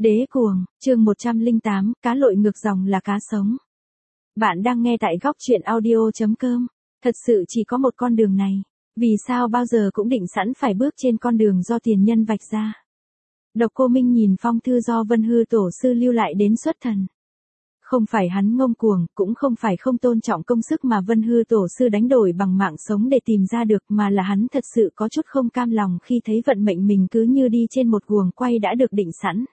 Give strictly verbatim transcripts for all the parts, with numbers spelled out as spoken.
Đế cuồng, chương một trăm lẻ tám, cá lội ngược dòng là cá sống. Bạn đang nghe tại góc truyện audio chấm com. Thật sự chỉ có một con đường này. Vì sao bao giờ cũng định sẵn phải bước trên con đường do tiền nhân vạch ra? Độc Cô Minh nhìn phong thư do Vân Hư Tổ sư lưu lại đến xuất thần. Không phải hắn ngông cuồng, cũng không phải không tôn trọng công sức mà Vân Hư Tổ sư đánh đổi bằng mạng sống để tìm ra được, mà là hắn thật sự có chút không cam lòng khi thấy vận mệnh mình cứ như đi trên một guồng quay đã được định sẵn.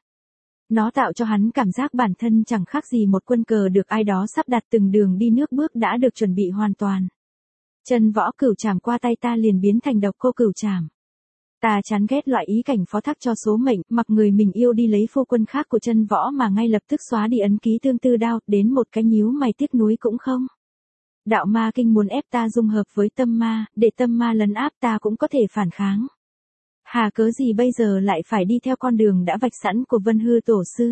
Nó tạo cho hắn cảm giác bản thân chẳng khác gì một quân cờ được ai đó sắp đặt từng đường đi nước bước đã được chuẩn bị hoàn toàn. Chân võ cửu trảm qua tay ta liền biến thành độc cô cửu trảm. Ta chán ghét loại ý cảnh phó thác cho số mệnh, mặc người mình yêu đi lấy phu quân khác của chân võ mà ngay lập tức xóa đi ấn ký tương tư đao, đến một cái nhíu mày tiếc nuối cũng không. Đạo ma kinh muốn ép ta dung hợp với tâm ma, để tâm ma lấn áp ta cũng có thể phản kháng. Hà cớ gì bây giờ lại phải đi theo con đường đã vạch sẵn của Vân Hư Tổ sư?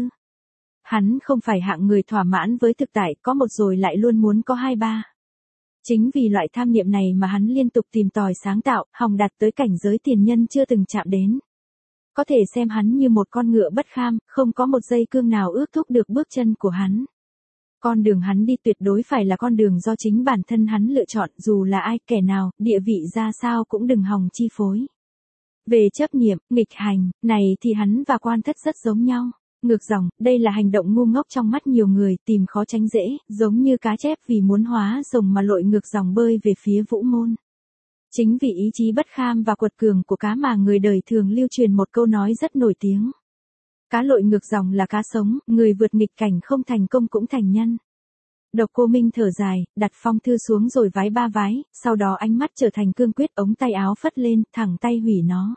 Hắn không phải hạng người thỏa mãn với thực tại, có một rồi lại luôn muốn có hai ba. Chính vì loại tham niệm này mà hắn liên tục tìm tòi sáng tạo, hòng đạt tới cảnh giới tiền nhân chưa từng chạm đến. Có thể xem hắn như một con ngựa bất kham, không có một dây cương nào ước thúc được bước chân của hắn. Con đường hắn đi tuyệt đối phải là con đường do chính bản thân hắn lựa chọn, dù là ai, kẻ nào, địa vị ra sao cũng đừng hòng chi phối. Về chấp niệm, nghịch hành, này thì hắn và Quan Thất rất giống nhau. Ngược dòng, đây là hành động ngu ngốc trong mắt nhiều người, tìm khó tránh dễ, giống như cá chép vì muốn hóa rồng mà lội ngược dòng bơi về phía vũ môn. Chính vì ý chí bất kham và quật cường của cá mà người đời thường lưu truyền một câu nói rất nổi tiếng. Cá lội ngược dòng là cá sống, người vượt nghịch cảnh không thành công cũng thành nhân. Độc Cô Minh thở dài, đặt phong thư xuống rồi vái ba vái, sau đó ánh mắt trở thành cương quyết, ống tay áo phất lên, thẳng tay hủy nó.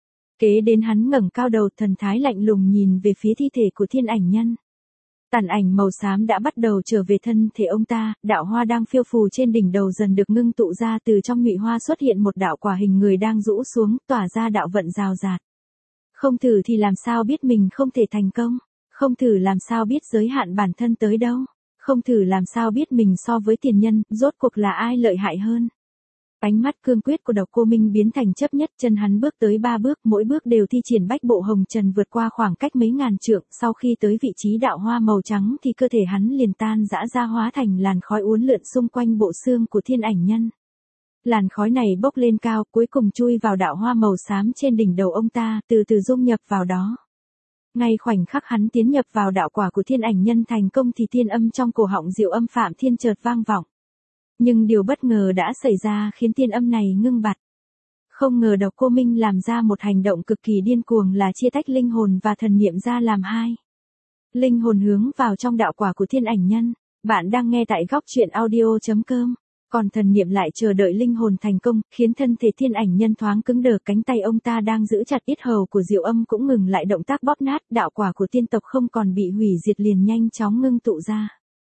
Kế đến hắn ngẩng cao đầu, thần thái lạnh lùng nhìn về phía thi thể của thiên ảnh nhân. Tàn ảnh màu xám đã bắt đầu trở về thân thể ông ta, đạo hoa đang phiêu phù trên đỉnh đầu dần được ngưng tụ ra, từ trong nhụy hoa xuất hiện một đạo quả hình người đang rũ xuống, tỏa ra đạo vận rào rạt. Không thử thì làm sao biết mình không thể thành công, không thử làm sao biết giới hạn bản thân tới đâu, không thử làm sao biết mình so với tiền nhân, rốt cuộc là ai lợi hại hơn. Ánh mắt cương quyết của Độc Cô Minh biến thành chấp nhất, chân hắn bước tới ba bước, mỗi bước đều thi triển bách bộ hồng trần vượt qua khoảng cách mấy ngàn trượng, sau khi tới vị trí đạo hoa màu trắng thì cơ thể hắn liền tan rã ra hóa thành làn khói uốn lượn xung quanh bộ xương của thiên ảnh nhân. Làn khói này bốc lên cao, cuối cùng chui vào đạo hoa màu xám trên đỉnh đầu ông ta, từ từ dung nhập vào đó. Ngay khoảnh khắc hắn tiến nhập vào đạo quả của thiên ảnh nhân thành công thì tiên âm trong cổ họng Diệu Âm Phạm Thiên chợt vang vọng. Nhưng điều bất ngờ đã xảy ra khiến tiên âm này ngưng bặt. Không ngờ Độc Cô Minh làm ra một hành động cực kỳ điên cuồng là chia tách linh hồn và thần niệm ra làm hai. Linh hồn hướng vào trong đạo quả của thiên ảnh nhân. Bạn đang nghe tại góc truyện audio chấm com. Còn thần niệm lại chờ đợi linh hồn thành công, khiến thân thể thiên ảnh nhân thoáng cứng đờ, cánh tay ông ta đang giữ chặt yết hầu của Diệu Âm cũng ngừng lại động tác bóp nát, đạo quả của tiên tộc không còn bị hủy diệt liền nhanh chóng ngưng tụ ra.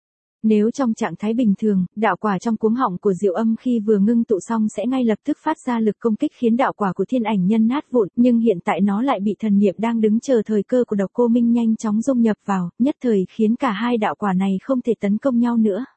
Nếu trong trạng thái bình thường, đạo quả trong cuống họng của Diệu Âm khi vừa ngưng tụ xong sẽ ngay lập tức phát ra lực công kích khiến đạo quả của thiên ảnh nhân nát vụn, nhưng hiện tại nó lại bị thần niệm đang đứng chờ thời cơ của Độc Cô Minh nhanh chóng dung nhập vào, nhất thời khiến cả hai đạo quả này không thể tấn công nhau nữa.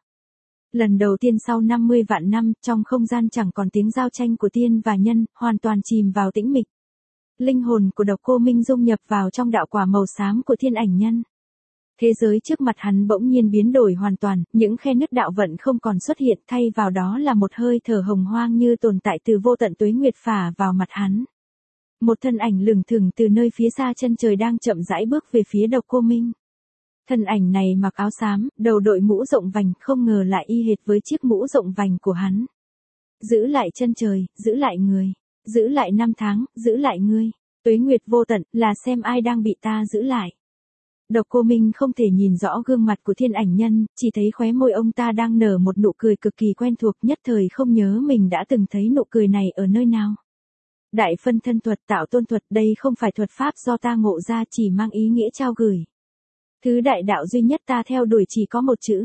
Lần đầu tiên sau năm mươi vạn năm, trong không gian chẳng còn tiếng giao tranh của tiên và nhân, hoàn toàn chìm vào tĩnh mịch. Linh hồn của Độc Cô Minh dung nhập vào trong đạo quả màu xám của thiên ảnh nhân. Thế giới trước mặt hắn bỗng nhiên biến đổi hoàn toàn, những khe nứt đạo vận không còn xuất hiện, thay vào đó là một hơi thở hồng hoang như tồn tại từ vô tận tuế nguyệt phả vào mặt hắn. Một thân ảnh lừng thừng từ nơi phía xa chân trời đang chậm rãi bước về phía Độc Cô Minh. Thân ảnh này mặc áo xám, đầu đội mũ rộng vành, không ngờ lại y hệt với chiếc mũ rộng vành của hắn. Giữ lại chân trời, giữ lại người, giữ lại năm tháng, giữ lại ngươi. Tuế nguyệt vô tận, là xem ai đang bị ta giữ lại. Độc Cô Minh không thể nhìn rõ gương mặt của thiên ảnh nhân, chỉ thấy khóe môi ông ta đang nở một nụ cười cực kỳ quen thuộc, nhất thời không nhớ mình đã từng thấy nụ cười này ở nơi nào. Đại phân thân thuật, tạo tôn thuật, đây không phải thuật pháp do ta ngộ ra, chỉ mang ý nghĩa trao gửi. Thứ đại đạo duy nhất ta theo đuổi chỉ có một chữ.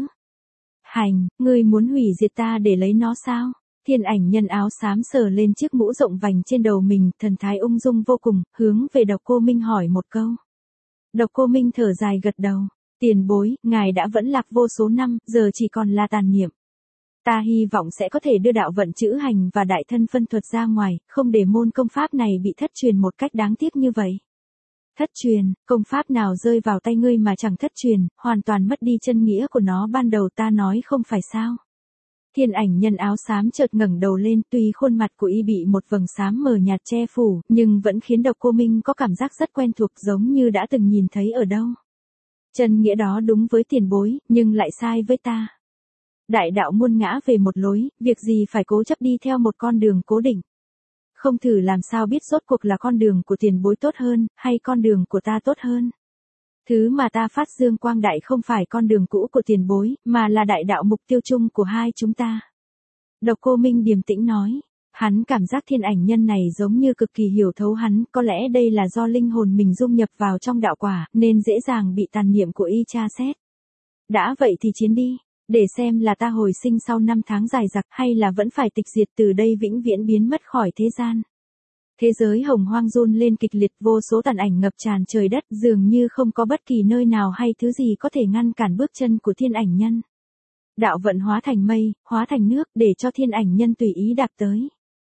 Hành, ngươi muốn hủy diệt ta để lấy nó sao? Thiên ảnh nhân áo xám sờ lên chiếc mũ rộng vành trên đầu mình, thần thái ung dung vô cùng, hướng về Độc Cô Minh hỏi một câu. Độc Cô Minh thở dài gật đầu. Tiền bối, ngài đã vẫn lạc vô số năm, giờ chỉ còn là tàn niệm. Ta hy vọng sẽ có thể đưa đạo vận chữ hành và đại thân phân thuật ra ngoài, không để môn công pháp này bị thất truyền một cách đáng tiếc như vậy. Thất truyền, công pháp nào rơi vào tay ngươi mà chẳng thất truyền, hoàn toàn mất đi chân nghĩa của nó ban đầu ta nói không phải sao. Thiên ảnh nhân áo xám chợt ngẩng đầu lên, tuy khuôn mặt của y bị một vầng xám mờ nhạt che phủ, nhưng vẫn khiến Độc Cô Minh có cảm giác rất quen thuộc giống như đã từng nhìn thấy ở đâu. Chân nghĩa đó đúng với tiền bối, nhưng lại sai với ta. Đại đạo muôn ngã về một lối, việc gì phải cố chấp đi theo một con đường cố định. Không thử làm sao biết rốt cuộc là con đường của tiền bối tốt hơn, hay con đường của ta tốt hơn. Thứ mà ta phát dương quang đại không phải con đường cũ của tiền bối, mà là đại đạo mục tiêu chung của hai chúng ta. Độc Cô Minh điềm tĩnh nói, hắn cảm giác thiên ảnh nhân này giống như cực kỳ hiểu thấu hắn, có lẽ đây là do linh hồn mình dung nhập vào trong đạo quả, nên dễ dàng bị tàn niệm của y tra xét. Đã vậy thì chiến đi, để xem là ta hồi sinh sau năm tháng dài dặc hay là vẫn phải tịch diệt từ đây vĩnh viễn biến mất khỏi thế gian. Thế giới hồng hoang run lên kịch liệt, vô số tàn ảnh ngập tràn trời đất, dường như không có bất kỳ nơi nào hay thứ gì có thể ngăn cản bước chân của thiên ảnh nhân. Đạo vận hóa thành mây, hóa thành nước để cho thiên ảnh nhân tùy ý đạp tới.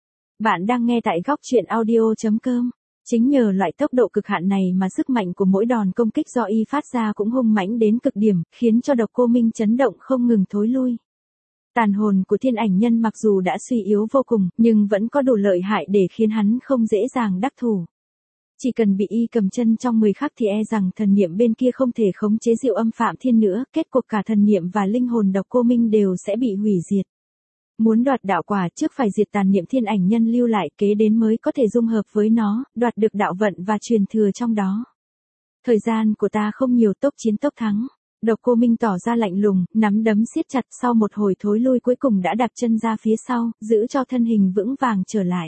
Bạn đang nghe tại góc truyện audio chấm com. Chính nhờ loại tốc độ cực hạn này mà sức mạnh của mỗi đòn công kích do y phát ra cũng hung mãnh đến cực điểm, khiến cho Độc Cô Minh chấn động không ngừng thối lui. Tàn hồn của thiên ảnh nhân mặc dù đã suy yếu vô cùng, nhưng vẫn có đủ lợi hại để khiến hắn không dễ dàng đắc thủ. Chỉ cần bị y cầm chân trong mười khắc thì e rằng thần niệm bên kia không thể khống chế Diệu Âm Phạm Thiên nữa, kết cục cả thần niệm và linh hồn Độc Cô Minh đều sẽ bị hủy diệt. Muốn đoạt đạo quả trước phải diệt tàn niệm thiên ảnh nhân lưu lại, kế đến mới có thể dung hợp với nó, đoạt được đạo vận và truyền thừa trong đó. Thời gian của ta không nhiều, tốc chiến tốc thắng. Độc Cô Minh tỏ ra lạnh lùng, nắm đấm siết chặt, sau một hồi thối lui cuối cùng đã đạp chân ra phía sau, giữ cho thân hình vững vàng trở lại.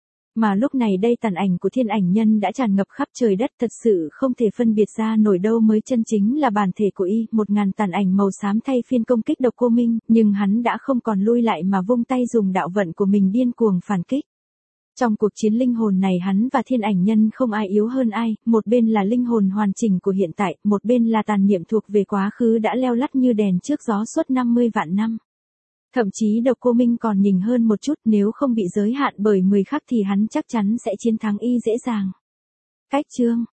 Mà lúc này đây tàn ảnh của thiên ảnh nhân đã tràn ngập khắp trời đất, thật sự không thể phân biệt ra nổi đâu mới chân chính là bản thể của y. Một ngàn tàn ảnh màu xám thay phiên công kích Độc Cô Minh, nhưng hắn đã không còn lui lại mà vung tay dùng đạo vận của mình điên cuồng phản kích. Trong cuộc chiến linh hồn này hắn và thiên ảnh nhân không ai yếu hơn ai, một bên là linh hồn hoàn chỉnh của hiện tại, một bên là tàn niệm thuộc về quá khứ đã leo lắt như đèn trước gió suốt năm mươi vạn năm. Thậm chí Độc Cô Minh còn nhỉnh hơn một chút, nếu không bị giới hạn bởi mười khắc thì hắn chắc chắn sẽ chiến thắng y dễ dàng. Cách chương